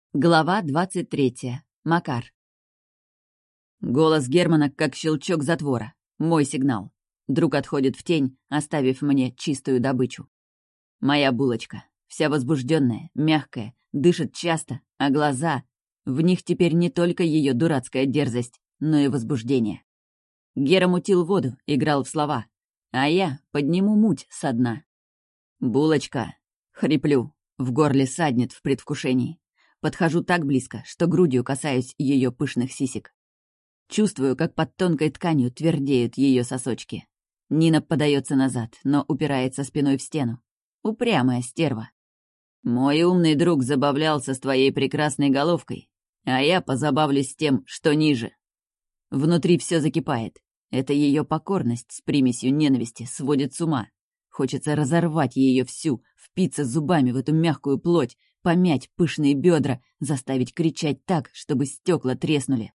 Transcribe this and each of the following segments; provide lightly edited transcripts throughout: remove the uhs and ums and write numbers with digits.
Глава 23. Макар. Голос Германа как щелчок затвора. Мой сигнал. Друг отходит в тень, оставив мне чистую добычу. Моя булочка. Вся возбужденная, мягкая, дышит часто, а глаза... В них теперь не только ее дурацкая дерзость, но и возбуждение. Гера мутил воду, играл в слова. А я подниму муть со дна. «Булочка!» — хриплю. В горле саднет в предвкушении. Подхожу так близко, что грудью касаюсь ее пышных сисек. Чувствую, как под тонкой тканью твердеют ее сосочки. Нина подается назад, но упирается спиной в стену. Упрямая стерва. «Мой умный друг забавлялся с твоей прекрасной головкой, а я позабавлюсь тем, что ниже». Внутри все закипает. Это ее покорность с примесью ненависти сводит с ума. Хочется разорвать ее всю, впиться зубами в эту мягкую плоть, помять пышные бедра, заставить кричать так, чтобы стекла треснули.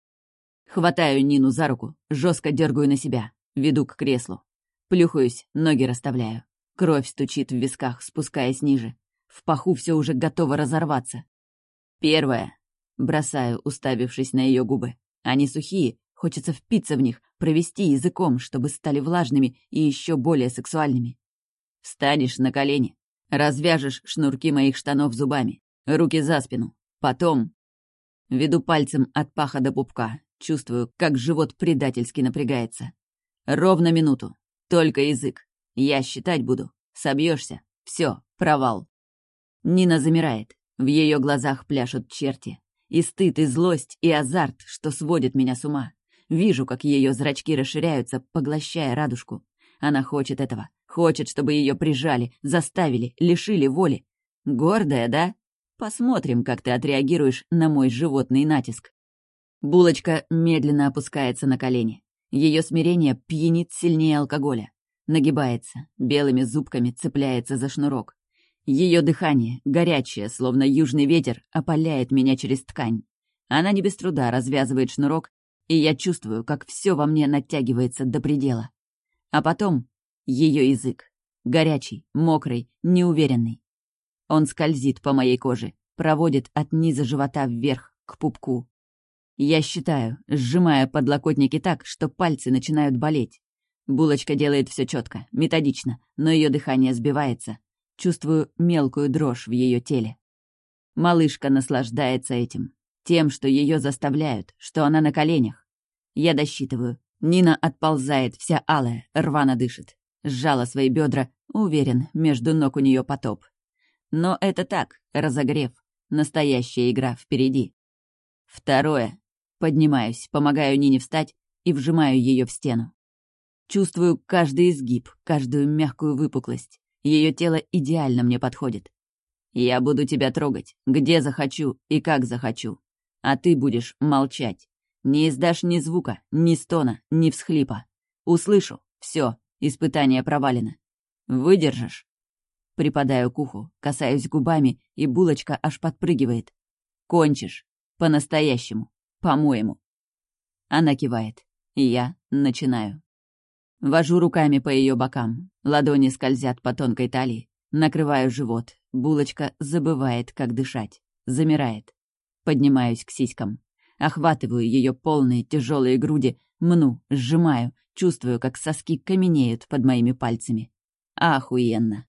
Хватаю Нину за руку, жестко дергаю на себя, веду к креслу. Плюхаюсь, ноги расставляю. Кровь стучит в висках, спускаясь ниже. В паху все уже готово разорваться. «Первое», — бросаю, уставившись на ее губы. Они сухие, хочется впиться в них, провести языком, чтобы стали влажными и еще более сексуальными. «Встанешь на колени. Развяжешь шнурки моих штанов зубами. Руки за спину. Потом...» Веду пальцем от паха до пупка. Чувствую, как живот предательски напрягается. Ровно минуту. Только язык. Я считать буду. Собьешься. Все, провал. Нина замирает. В ее глазах пляшут черти. И стыд, и злость, и азарт, что сводит меня с ума. Вижу, как ее зрачки расширяются, поглощая радужку. Она хочет этого. Хочет, чтобы ее прижали, заставили, лишили воли. Гордая, да? Посмотрим, как ты отреагируешь на мой животный натиск. Булочка медленно опускается на колени. Ее смирение пьянит сильнее алкоголя. Нагибается, белыми зубками цепляется за шнурок. Ее дыхание, горячее, словно южный ветер, опаляет меня через ткань. Она не без труда развязывает шнурок, и я чувствую, как все во мне натягивается до предела. А потом ее язык. Горячий, мокрый, неуверенный. Он скользит по моей коже, проводит от низа живота вверх, к пупку. Я считаю, сжимая подлокотники так, что пальцы начинают болеть. Булочка делает все четко, методично, но ее дыхание сбивается. Чувствую мелкую дрожь в ее теле. Малышка наслаждается этим. Тем, что ее заставляют, что она на коленях. Я досчитываю. Нина отползает, вся алая, рвано дышит. Сжала свои бедра, уверен, между ног у нее потоп. Но это так, разогрев. Настоящая игра впереди. Второе. Поднимаюсь, помогаю Нине встать и вжимаю ее в стену. Чувствую каждый изгиб, каждую мягкую выпуклость. Ее тело идеально мне подходит. Я буду тебя трогать, где захочу и как захочу. А ты будешь молчать. Не издашь ни звука, ни стона, ни всхлипа. Услышу. Все, испытание провалено. Выдержишь? Припадаю к уху, касаюсь губами, и булочка аж подпрыгивает. Кончишь. По-настоящему. По-моему. Она кивает. И я начинаю. Вожу руками по ее бокам. Ладони скользят по тонкой талии. Накрываю живот. Булочка забывает, как дышать. Замирает. Поднимаюсь к сиськам. Охватываю ее полные тяжелые груди, мну, сжимаю, чувствую, как соски каменеют под моими пальцами. Охуенно.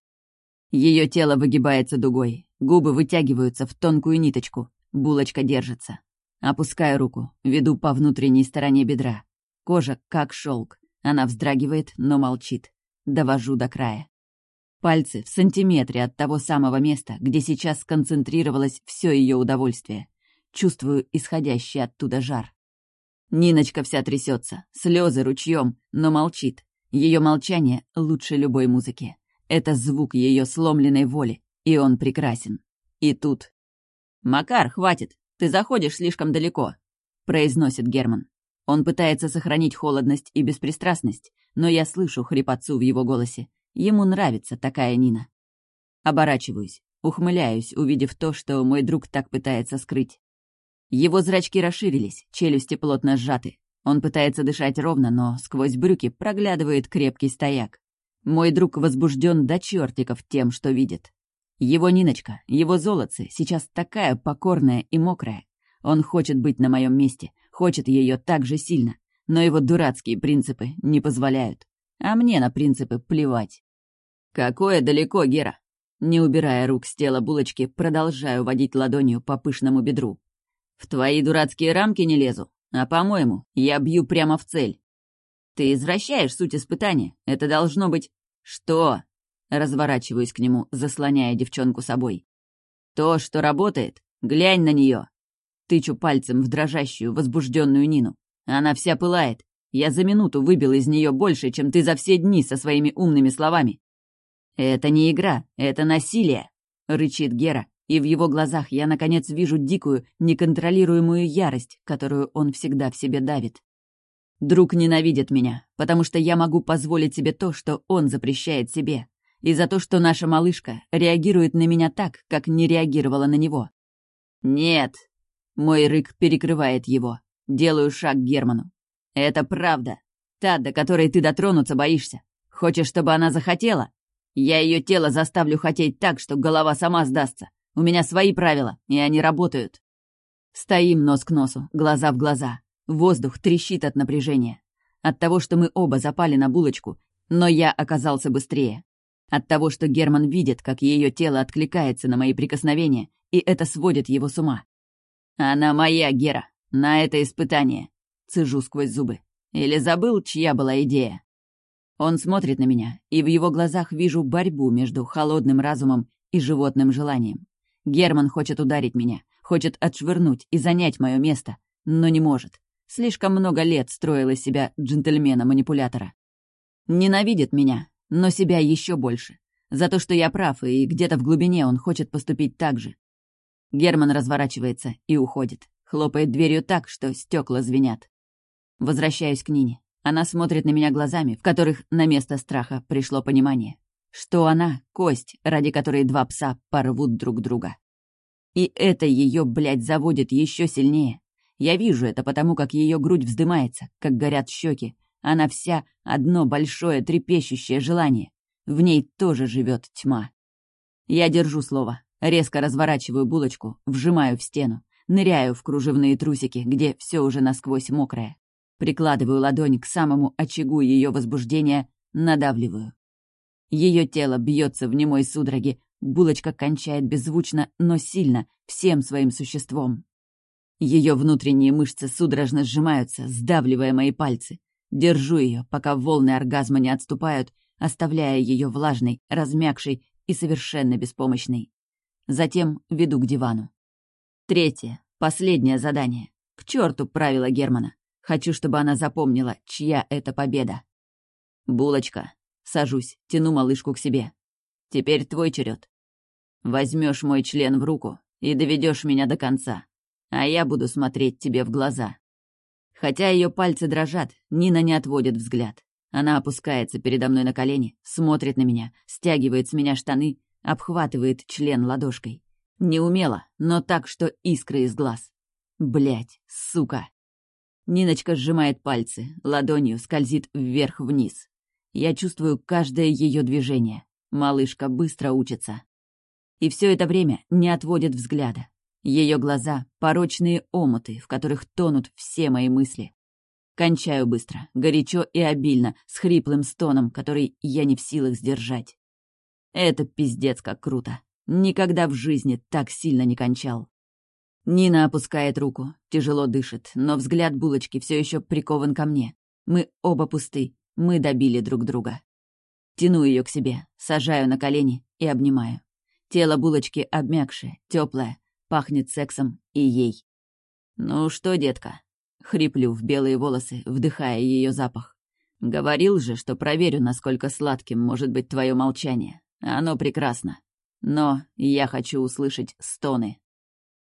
Ее тело выгибается дугой, губы вытягиваются в тонкую ниточку, булочка держится. Опускаю руку, веду по внутренней стороне бедра. Кожа как шелк. Она вздрагивает, но молчит. Довожу до края. Пальцы в сантиметре от того самого места, где сейчас сконцентрировалось все ее удовольствие. Чувствую исходящий оттуда жар. Ниночка вся трясется, слезы ручьем, но молчит. Ее молчание лучше любой музыки. Это звук ее сломленной воли, и он прекрасен. И тут... «Макар, хватит! Ты заходишь слишком далеко!» — произносит Герман. Он пытается сохранить холодность и беспристрастность, но я слышу хрипотцу в его голосе. Ему нравится такая Нина. Оборачиваюсь, ухмыляюсь, увидев то, что мой друг так пытается скрыть. Его зрачки расширились, челюсти плотно сжаты. Он пытается дышать ровно, но сквозь брюки проглядывает крепкий стояк. Мой друг возбужден до чертиков тем, что видит. Его Ниночка, его золотце, сейчас такая покорная и мокрая. Он хочет быть на моем месте, хочет ее так же сильно, но его дурацкие принципы не позволяют. А мне на принципы плевать. «Какое далеко, Гера?» Не убирая рук с тела булочки, продолжаю водить ладонью по пышному бедру. «В твои дурацкие рамки не лезу, а, по-моему, я бью прямо в цель». «Ты извращаешь суть испытания. Это должно быть...» «Что?» Разворачиваюсь к нему, заслоняя девчонку собой. «То, что работает, глянь на нее. Тычу пальцем в дрожащую, возбужденную Нину. Она вся пылает. Я за минуту выбил из нее больше, чем ты за все дни со своими умными словами. «Это не игра, это насилие!» — рычит Гера, и в его глазах я, наконец, вижу дикую, неконтролируемую ярость, которую он всегда в себе давит. Друг ненавидит меня, потому что я могу позволить себе то, что он запрещает себе, и за то, что наша малышка реагирует на меня так, как не реагировала на него. «Нет!» — мой рык перекрывает его. Делаю шаг к Герману. «Это правда. Та, до которой ты дотронуться боишься. Хочешь, чтобы она захотела? Я ее тело заставлю хотеть так, что голова сама сдастся. У меня свои правила, и они работают». Стоим нос к носу, глаза в глаза. Воздух трещит от напряжения. От того, что мы оба запали на булочку, но я оказался быстрее. От того, что Герман видит, как ее тело откликается на мои прикосновения, и это сводит его с ума. «Она моя, Гера, на это испытание», — цежу сквозь зубы. «Или забыл, чья была идея?» Он смотрит на меня, и в его глазах вижу борьбу между холодным разумом и животным желанием. Герман хочет ударить меня, хочет отшвырнуть и занять мое место, но не может. Слишком много лет строил из себя джентльмена-манипулятора. Ненавидит меня, но себя еще больше. За то, что я прав, и где-то в глубине он хочет поступить так же. Герман разворачивается и уходит. Хлопает дверью так, что стекла звенят. Возвращаюсь к Нине. Она смотрит на меня глазами, в которых на место страха пришло понимание. Что она — кость, ради которой два пса порвут друг друга. И это ее, блядь, заводит еще сильнее. Я вижу это потому, как ее грудь вздымается, как горят щеки. Она вся одно большое трепещущее желание. В ней тоже живет тьма. Я держу слово. Резко разворачиваю булочку, вжимаю в стену. Ныряю в кружевные трусики, где все уже насквозь мокрое. Прикладываю ладонь к самому очагу ее возбуждения, надавливаю. Ее тело бьется в немой судороге, булочка кончает беззвучно, но сильно, всем своим существом. Ее внутренние мышцы судорожно сжимаются, сдавливая мои пальцы. Держу ее, пока волны оргазма не отступают, оставляя ее влажной, размякшей и совершенно беспомощной. Затем веду к дивану. Третье, последнее задание. К черту правила Германа. Хочу, чтобы она запомнила, чья это победа. «Булочка». Сажусь, тяну малышку к себе. «Теперь твой черед. Возьмешь мой член в руку и доведешь меня до конца, а я буду смотреть тебе в глаза». Хотя ее пальцы дрожат, Нина не отводит взгляд. Она опускается передо мной на колени, смотрит на меня, стягивает с меня штаны, обхватывает член ладошкой. Неумело, но так, что искры из глаз. Блядь, сука. Ниночка сжимает пальцы, ладонью скользит вверх-вниз. Я чувствую каждое ее движение. Малышка быстро учится. И все это время не отводит взгляда. Ее глаза — порочные омуты, в которых тонут все мои мысли. Кончаю быстро, горячо и обильно, с хриплым стоном, который я не в силах сдержать. Это пиздец как круто. Никогда в жизни так сильно не кончал. Нина опускает руку, тяжело дышит, но взгляд булочки все еще прикован ко мне. Мы оба пусты, мы добили друг друга. Тяну ее к себе, сажаю на колени и обнимаю. Тело булочки обмякшее, теплое, пахнет сексом и ей. «Ну что, детка?» — хриплю в белые волосы, вдыхая ее запах. «Говорил же, что проверю, насколько сладким может быть твое молчание. Оно прекрасно. Но я хочу услышать стоны».